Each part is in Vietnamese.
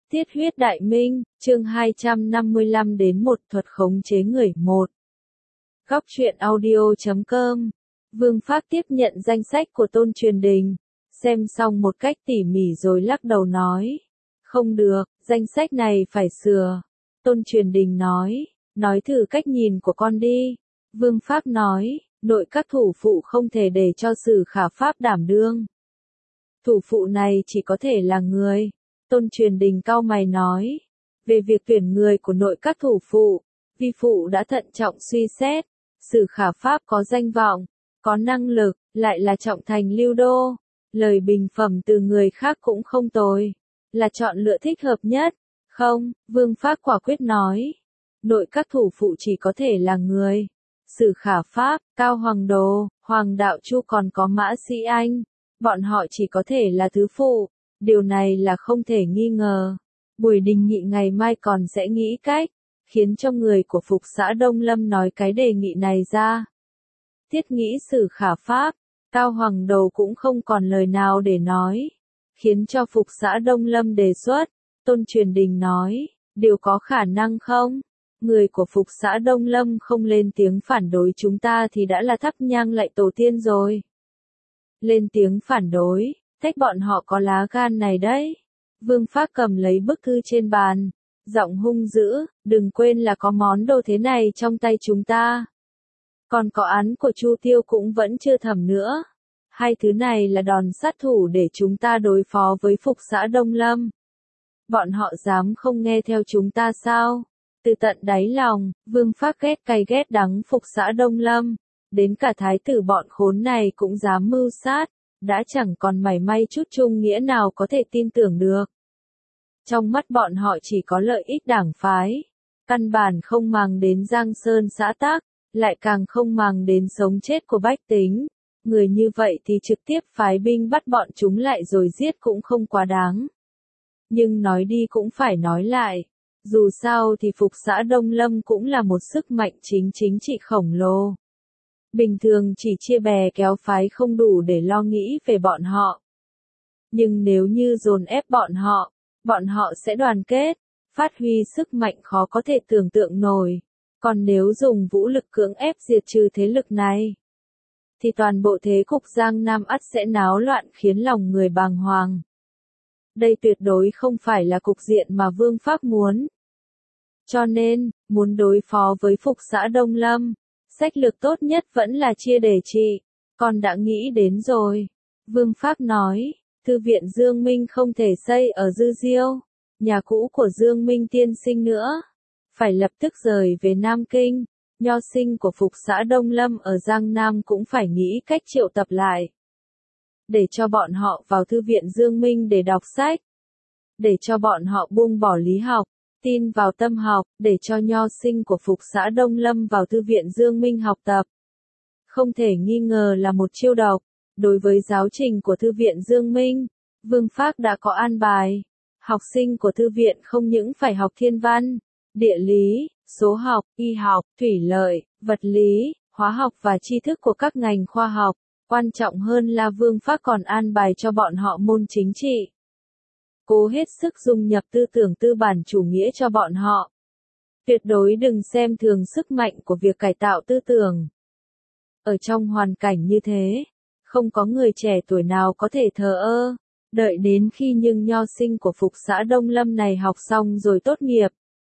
Tiết huyết đại minh, chương 255 đến 1 thuật khống chế người 1. Góc truyện audio.com. Vương Phác tiếp nhận danh sách của Tôn Truyền Đình, xem xong một cách tỉ mỉ rồi lắc đầu nói. Không được, danh sách này phải sửa. Tôn Truyền Đình nói thử cách nhìn của con đi. Vương Phác nói, nội các thủ phụ không thể để cho Sử Khả Pháp đảm đương. Thủ phụ này chỉ có thể là người. Tôn Truyền Đình cau mày nói, về việc tuyển người của nội các thủ phụ, vi phụ đã thận trọng suy xét, Sử Khả Pháp có danh vọng, có năng lực, lại là trọng thành lưu đô, lời bình phẩm từ người khác cũng không tồi, là chọn lựa thích hợp nhất. Không, Vương Phác quả quyết nói, nội các thủ phụ chỉ có thể là người. Sử Khả Pháp, Cao Hoàng Đồ, Hoàng Đạo Chu còn có Mã Sĩ Anh, bọn họ chỉ có thể là thứ phụ. Điều này là không thể nghi ngờ. Buổi đình nghị ngày mai còn sẽ nghĩ cách, khiến cho người của Phục xã Đông Lâm nói cái đề nghị này ra. Thiết nghĩ Sử Khả Pháp, Cao Hoàng Đồ cũng không còn lời nào để nói, khiến cho Phục xã Đông Lâm đề xuất. Tôn Truyền Đình nói, điều có khả năng không? Người của Phục xã Đông Lâm không lên tiếng phản đối chúng ta thì đã là thắp nhang lạy tổ tiên rồi. Lên tiếng phản đối, thách bọn họ có lá gan này đấy. Vương Phác cầm lấy bức thư trên bàn, giọng hung dữ, đừng quên là có món đồ thế này trong tay chúng ta. Còn có án của Chu Tiêu cũng vẫn chưa thẩm nữa. Hai thứ này là đòn sát thủ để chúng ta đối phó với Phục xã Đông Lâm. Bọn họ dám không nghe theo chúng ta sao? Từ tận đáy lòng, Vương Phác ghét cay ghét đắng Phục xã Đông Lâm. Đến cả thái tử bọn khốn này cũng dám mưu sát. Đã chẳng còn mảy may chút chung nghĩa nào có thể tin tưởng được. Trong mắt bọn họ chỉ có lợi ích đảng phái, căn bản không màng đến giang sơn xã tắc, lại càng không màng đến sống chết của bách tính. Người như vậy thì trực tiếp phái binh bắt bọn chúng lại rồi giết cũng không quá đáng. Nhưng nói đi cũng phải nói lại, dù sao thì Phục xã Đông Lâm cũng là một sức mạnh chính trị khổng lồ. Bình thường chỉ chia bè kéo phái không đủ để lo nghĩ về bọn họ. Nhưng nếu như dồn ép bọn họ sẽ đoàn kết, phát huy sức mạnh khó có thể tưởng tượng nổi. Còn nếu dùng vũ lực cưỡng ép diệt trừ thế lực này, thì toàn bộ thế cục Giang Nam ắt sẽ náo loạn khiến lòng người bàng hoàng. Đây tuyệt đối không phải là cục diện mà Vương Phác muốn. Cho nên, muốn đối phó với Phục xã Đông Lâm, sách lược tốt nhất vẫn là chia để trị. Con đã nghĩ đến rồi. Vương Phác nói, thư viện Dương Minh không thể xây ở Dư Diêu, nhà cũ của Dương Minh tiên sinh nữa. Phải lập tức rời về Nam Kinh, nho sinh của Phục xã Đông Lâm ở Giang Nam cũng phải nghĩ cách triệu tập lại. Để cho bọn họ vào thư viện Dương Minh để đọc sách. Để cho bọn họ buông bỏ lý học, tin vào tâm học, để cho nho sinh của Phục xã Đông Lâm vào thư viện Dương Minh học tập. Không thể nghi ngờ là một chiêu độc. Đối với giáo trình của thư viện Dương Minh, Vương Phác đã có an bài. Học sinh của thư viện không những phải học thiên văn, địa lý, số học, y học, thủy lợi, vật lý, hóa học và tri thức của các ngành khoa học. Quan trọng hơn là Vương Phác còn an bài cho bọn họ môn chính trị. Cố hết sức dung nhập tư tưởng tư bản chủ nghĩa cho bọn họ. Tuyệt đối đừng xem thường sức mạnh của việc cải tạo tư tưởng. Ở trong hoàn cảnh như thế, không có người trẻ tuổi nào có thể thờ ơ, đợi đến khi những nho sinh của Phục xã Đông Lâm này học xong rồi tốt nghiệp.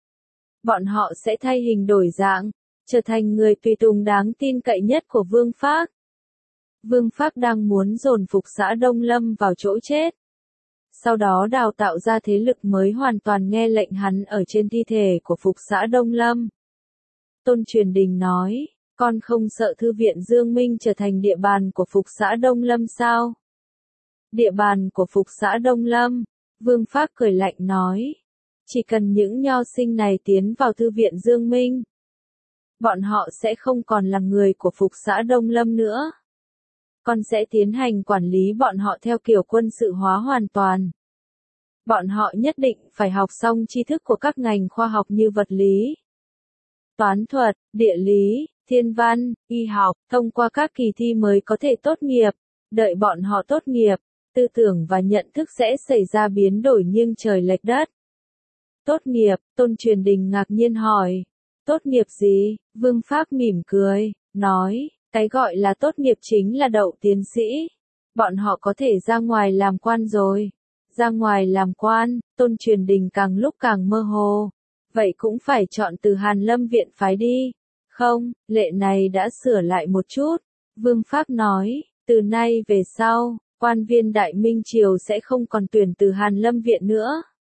Bọn họ sẽ thay hình đổi dạng, trở thành người tùy tùng đáng tin cậy nhất của Vương Phác. Vương Phác đang muốn dồn Phục xã Đông Lâm vào chỗ chết. Sau đó đào tạo ra thế lực mới hoàn toàn nghe lệnh hắn ở trên thi thể của Phục xã Đông Lâm. Tôn Truyền Đình nói, con không sợ thư viện Dương Minh trở thành địa bàn của Phục xã Đông Lâm sao? Địa bàn của Phục xã Đông Lâm, Vương Phác cười lạnh nói, chỉ cần những nho sinh này tiến vào thư viện Dương Minh, bọn họ sẽ không còn là người của Phục xã Đông Lâm nữa. Con sẽ tiến hành quản lý bọn họ theo kiểu quân sự hóa hoàn toàn. Bọn họ nhất định phải học xong tri thức của các ngành khoa học như vật lý, toán thuật, địa lý, thiên văn, y học, thông qua các kỳ thi mới có thể tốt nghiệp. Đợi bọn họ tốt nghiệp, tư tưởng và nhận thức sẽ xảy ra biến đổi nghiêng trời lệch đất. Tốt nghiệp, Tôn Truyền Đình ngạc nhiên hỏi. Tốt nghiệp gì? Vương Phác mỉm cười, nói, cái gọi là tốt nghiệp chính là đậu tiến sĩ. Bọn họ có thể ra ngoài làm quan rồi. Ra ngoài làm quan, Tôn Truyền Đình càng lúc càng mơ hồ. Vậy cũng phải chọn từ Hàn Lâm viện phái đi. Không, lệ này đã sửa lại một chút. Vương Phác nói, từ nay về sau, quan viên Đại Minh Triều sẽ không còn tuyển từ Hàn Lâm viện nữa.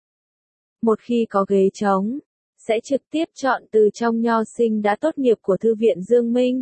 Một khi có ghế trống, sẽ trực tiếp chọn từ trong nho sinh đã tốt nghiệp của Thư viện Dương Minh.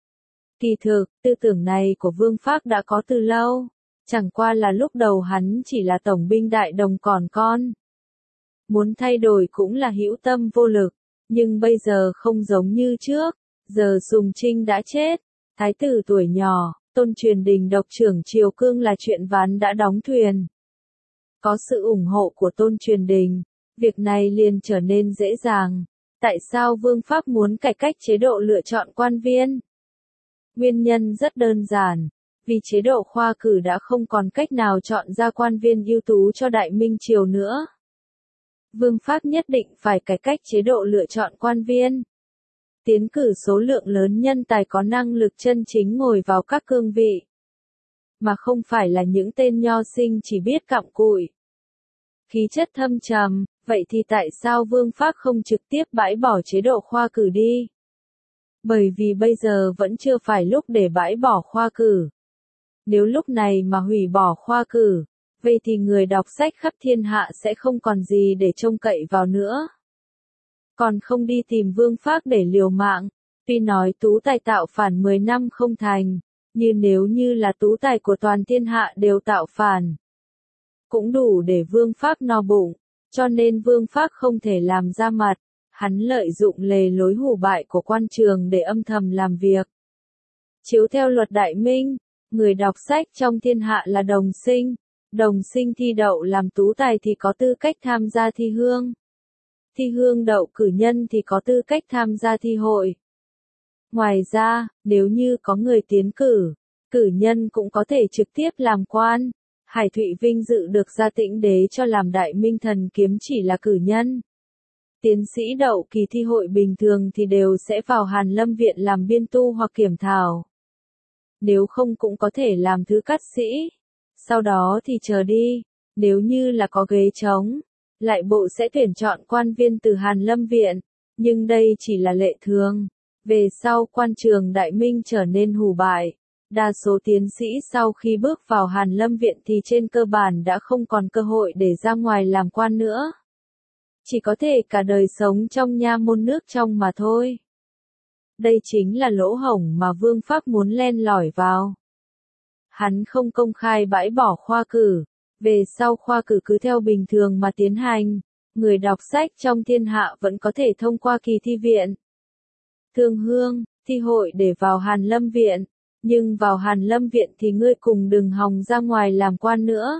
Kỳ thực, tư tưởng này của Vương Phác đã có từ lâu, chẳng qua là lúc đầu hắn chỉ là tổng binh đại đồng còn con. Muốn thay đổi cũng là hữu tâm vô lực, nhưng bây giờ không giống như trước, giờ Sùng Trinh đã chết, thái tử tuổi nhỏ, Tôn Truyền Đình độc trưởng Triều Cương là chuyện ván đã đóng thuyền. Có sự ủng hộ của Tôn Truyền Đình, việc này liền trở nên dễ dàng. Tại sao Vương Phác muốn cải cách chế độ lựa chọn quan viên? Nguyên nhân rất đơn giản, vì chế độ khoa cử đã không còn cách nào chọn ra quan viên ưu tú cho Đại Minh Triều nữa. Vương Phác nhất định phải cải cách chế độ lựa chọn quan viên. Tiến cử số lượng lớn nhân tài có năng lực chân chính ngồi vào các cương vị. Mà không phải là những tên nho sinh chỉ biết cặm cụi. Khí chất thâm trầm, vậy thì tại sao Vương Phác không trực tiếp bãi bỏ chế độ khoa cử đi? Bởi vì bây giờ vẫn chưa phải lúc để bãi bỏ khoa cử. Nếu lúc này mà hủy bỏ khoa cử, vậy thì người đọc sách khắp thiên hạ sẽ không còn gì để trông cậy vào nữa. Còn không đi tìm Vương Phác để liều mạng, tuy nói tú tài tạo phản 10 năm không thành, nhưng nếu như là tú tài của toàn thiên hạ đều tạo phản, cũng đủ để Vương Phác no bụng, cho nên Vương Phác không thể làm ra mặt, hắn lợi dụng lề lối hủ bại của quan trường để âm thầm làm việc. Chiếu theo luật Đại Minh, người đọc sách trong thiên hạ là đồng sinh thi đậu làm tú tài thì có tư cách tham gia thi hương. Thi hương đậu cử nhân thì có tư cách tham gia thi hội. Ngoài ra, nếu như có người tiến cử, cử nhân cũng có thể trực tiếp làm quan. Hải Thụy vinh dự được Gia Tĩnh Đế cho làm Đại Minh Thần Kiếm chỉ là cử nhân. Tiến sĩ đậu kỳ thi hội bình thường thì đều sẽ vào Hàn Lâm viện làm biên tu hoặc kiểm thảo. Nếu không cũng có thể làm thứ cát sĩ. Sau đó thì chờ đi, nếu như là có ghế trống, lại bộ sẽ tuyển chọn quan viên từ Hàn Lâm viện, nhưng đây chỉ là lệ thường. Về sau quan trường Đại Minh trở nên hủ bại, đa số tiến sĩ sau khi bước vào Hàn Lâm viện thì trên cơ bản đã không còn cơ hội để ra ngoài làm quan nữa. Chỉ có thể cả đời sống trong nha môn nước trong mà thôi. Đây chính là lỗ hổng mà Vương Phác muốn len lỏi vào. Hắn không công khai bãi bỏ khoa cử, về sau khoa cử cứ theo bình thường mà tiến hành, người đọc sách trong thiên hạ vẫn có thể thông qua kỳ thi viện, thương hương, thi hội để vào Hàn Lâm viện, nhưng vào Hàn Lâm viện thì ngươi cùng đừng hòng ra ngoài làm quan nữa.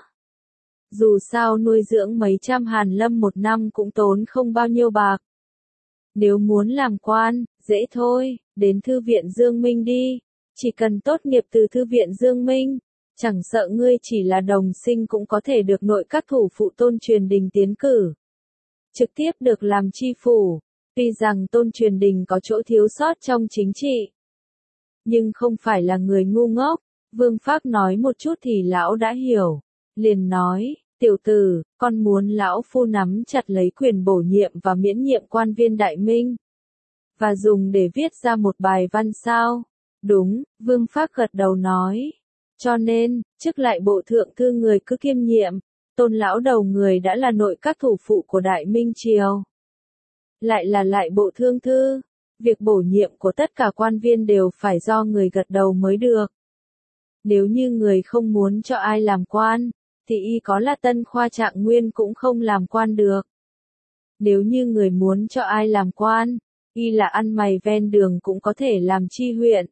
Dù sao nuôi dưỡng mấy trăm Hàn Lâm một năm cũng tốn không bao nhiêu bạc. Nếu muốn làm quan, dễ thôi, đến Thư viện Dương Minh đi, chỉ cần tốt nghiệp từ Thư viện Dương Minh, chẳng sợ ngươi chỉ là đồng sinh cũng có thể được nội các thủ phụ Tôn Truyền Đình tiến cử. Trực tiếp được làm tri phủ, tuy rằng Tôn Truyền Đình có chỗ thiếu sót trong chính trị, nhưng không phải là người ngu ngốc. Vương Phác nói một chút thì lão đã hiểu, liền nói, tiểu tử, con muốn lão phu nắm chặt lấy quyền bổ nhiệm và miễn nhiệm quan viên Đại Minh, và dùng để viết ra một bài văn sao? Đúng, Vương Phác gật đầu nói. Cho nên, chức lại bộ thượng thư người cứ kiêm nhiệm, Tôn lão đầu người đã là nội các thủ phụ của Đại Minh Triều. Lại là lại bộ thương thư, việc bổ nhiệm của tất cả quan viên đều phải do người gật đầu mới được. Nếu như người không muốn cho ai làm quan, thì y có là Tân Khoa Trạng Nguyên cũng không làm quan được. Nếu như người muốn cho ai làm quan, y là ăn mày ven đường cũng có thể làm tri huyện.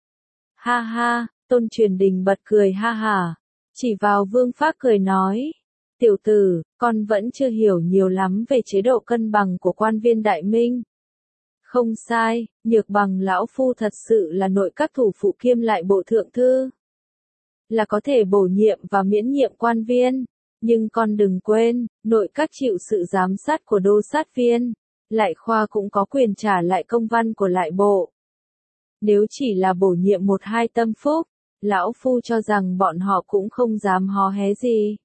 Ha ha, Tôn Truyền Đình bật cười ha hả, chỉ vào Vương Phác cười nói, tiểu tử, con vẫn chưa hiểu nhiều lắm về chế độ cân bằng của quan viên Đại Minh. Không sai, Nhược Bằng lão phu thật sự là nội các thủ phụ kiêm lại bộ thượng thư, là có thể bổ nhiệm và miễn nhiệm quan viên, Nhưng con đừng quên, nội các chịu sự giám sát của đô sát viên, lại khoa cũng có quyền trả lại công văn của lại bộ. Nếu chỉ là bổ nhiệm một hai tâm phúc, lão phu cho rằng bọn họ cũng không dám hó hé gì.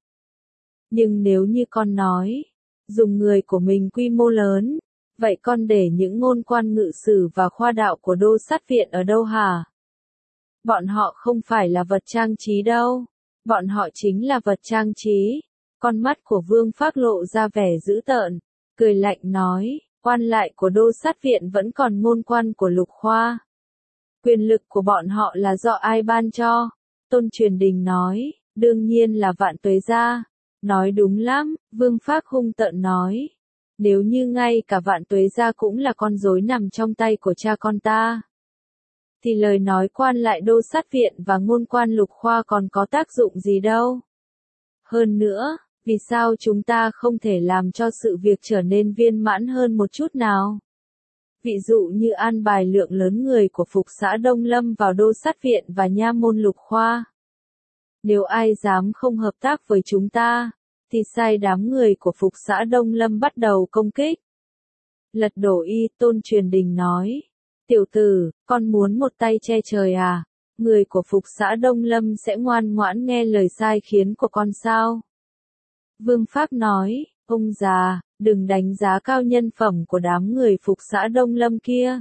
Nhưng nếu như con nói, dùng người của mình quy mô lớn, vậy con để những ngôn quan ngự sử và khoa đạo của đô sát viện ở đâu hả? Bọn họ không phải là vật trang trí đâu, bọn họ chính là vật trang trí. Con mắt của Vương Phác lộ ra vẻ dữ tợn, cười lạnh nói, quan lại của đô sát viện vẫn còn ngôn quan của lục khoa. Quyền lực của bọn họ là do ai ban cho? Tôn Truyền Đình nói, đương nhiên là Vạn Tuế gia. Nói đúng lắm, Vương Phác hung tợn nói. Nếu như ngay cả Vạn Tuế gia cũng là con rối nằm trong tay của cha con ta, thì lời nói quan lại đô sát viện và ngôn quan lục khoa còn có tác dụng gì đâu. Hơn nữa, vì sao chúng ta không thể làm cho sự việc trở nên viên mãn hơn một chút nào? Ví dụ như an bài lượng lớn người của Phục xã Đông Lâm vào đô sát viện và nha môn lục khoa. Nếu ai dám không hợp tác với chúng ta, thì sai đám người của Phục xã Đông Lâm bắt đầu công kích. Lật đổ y, Tôn Truyền Đình nói. Tiểu tử, con muốn một tay che trời à? Người của Phục xã Đông Lâm sẽ ngoan ngoãn nghe lời sai khiến của con sao? Vương Phác nói, ông già, đừng đánh giá cao nhân phẩm của đám người Phục xã Đông Lâm kia.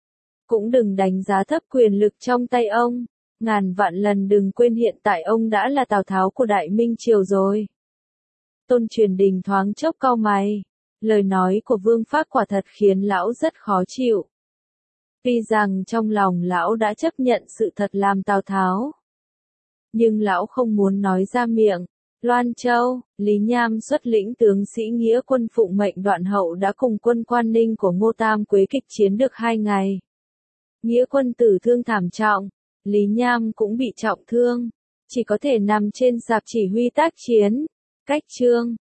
Cũng đừng đánh giá thấp quyền lực trong tay ông. Ngàn vạn lần đừng quên hiện tại ông đã là Tào Tháo của Đại Minh Triều rồi. Tôn Truyền Đình thoáng chốc cau mày. Lời nói của Vương Phác quả thật khiến lão rất khó chịu. Tuy rằng trong lòng lão đã chấp nhận sự thật làm Tào Tháo, nhưng lão không muốn nói ra miệng. Loan Châu, Lý Nham xuất lĩnh tướng sĩ nghĩa quân phụng mệnh Đoạn Hậu đã cùng quân Quan Ninh của Ngô Tam Quế kịch chiến được 2 ngày. Nghĩa quân tử thương thảm trọng, Lý Nham cũng bị trọng thương, chỉ có thể nằm trên sạp chỉ huy tác chiến. Cách chương